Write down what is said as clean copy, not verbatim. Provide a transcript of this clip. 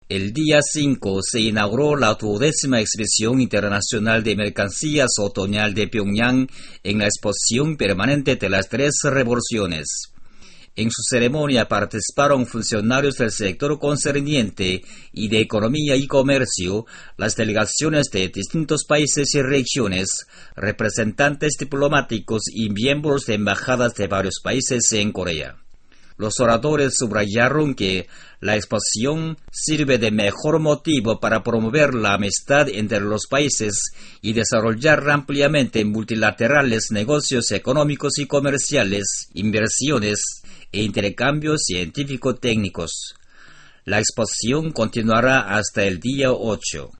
El día 5 se inauguró la 12ª Exposición Internacional de Mercancías Otoñal de Pyongyang en la Exposición Permanente de las Tres Revoluciones. En su ceremonia participaron funcionarios del sector concerniente y de Economía y Comercio, las delegaciones de distintos países y regiones, representantes diplomáticos y miembros de embajadas de varios países en Corea. Los oradores subrayaron que la exposición sirve de mejor motivo para promover la amistad entre los países y desarrollar ampliamente multilaterales negocios económicos y comerciales, inversiones e intercambios científico-técnicos. La exposición continuará hasta el día 8.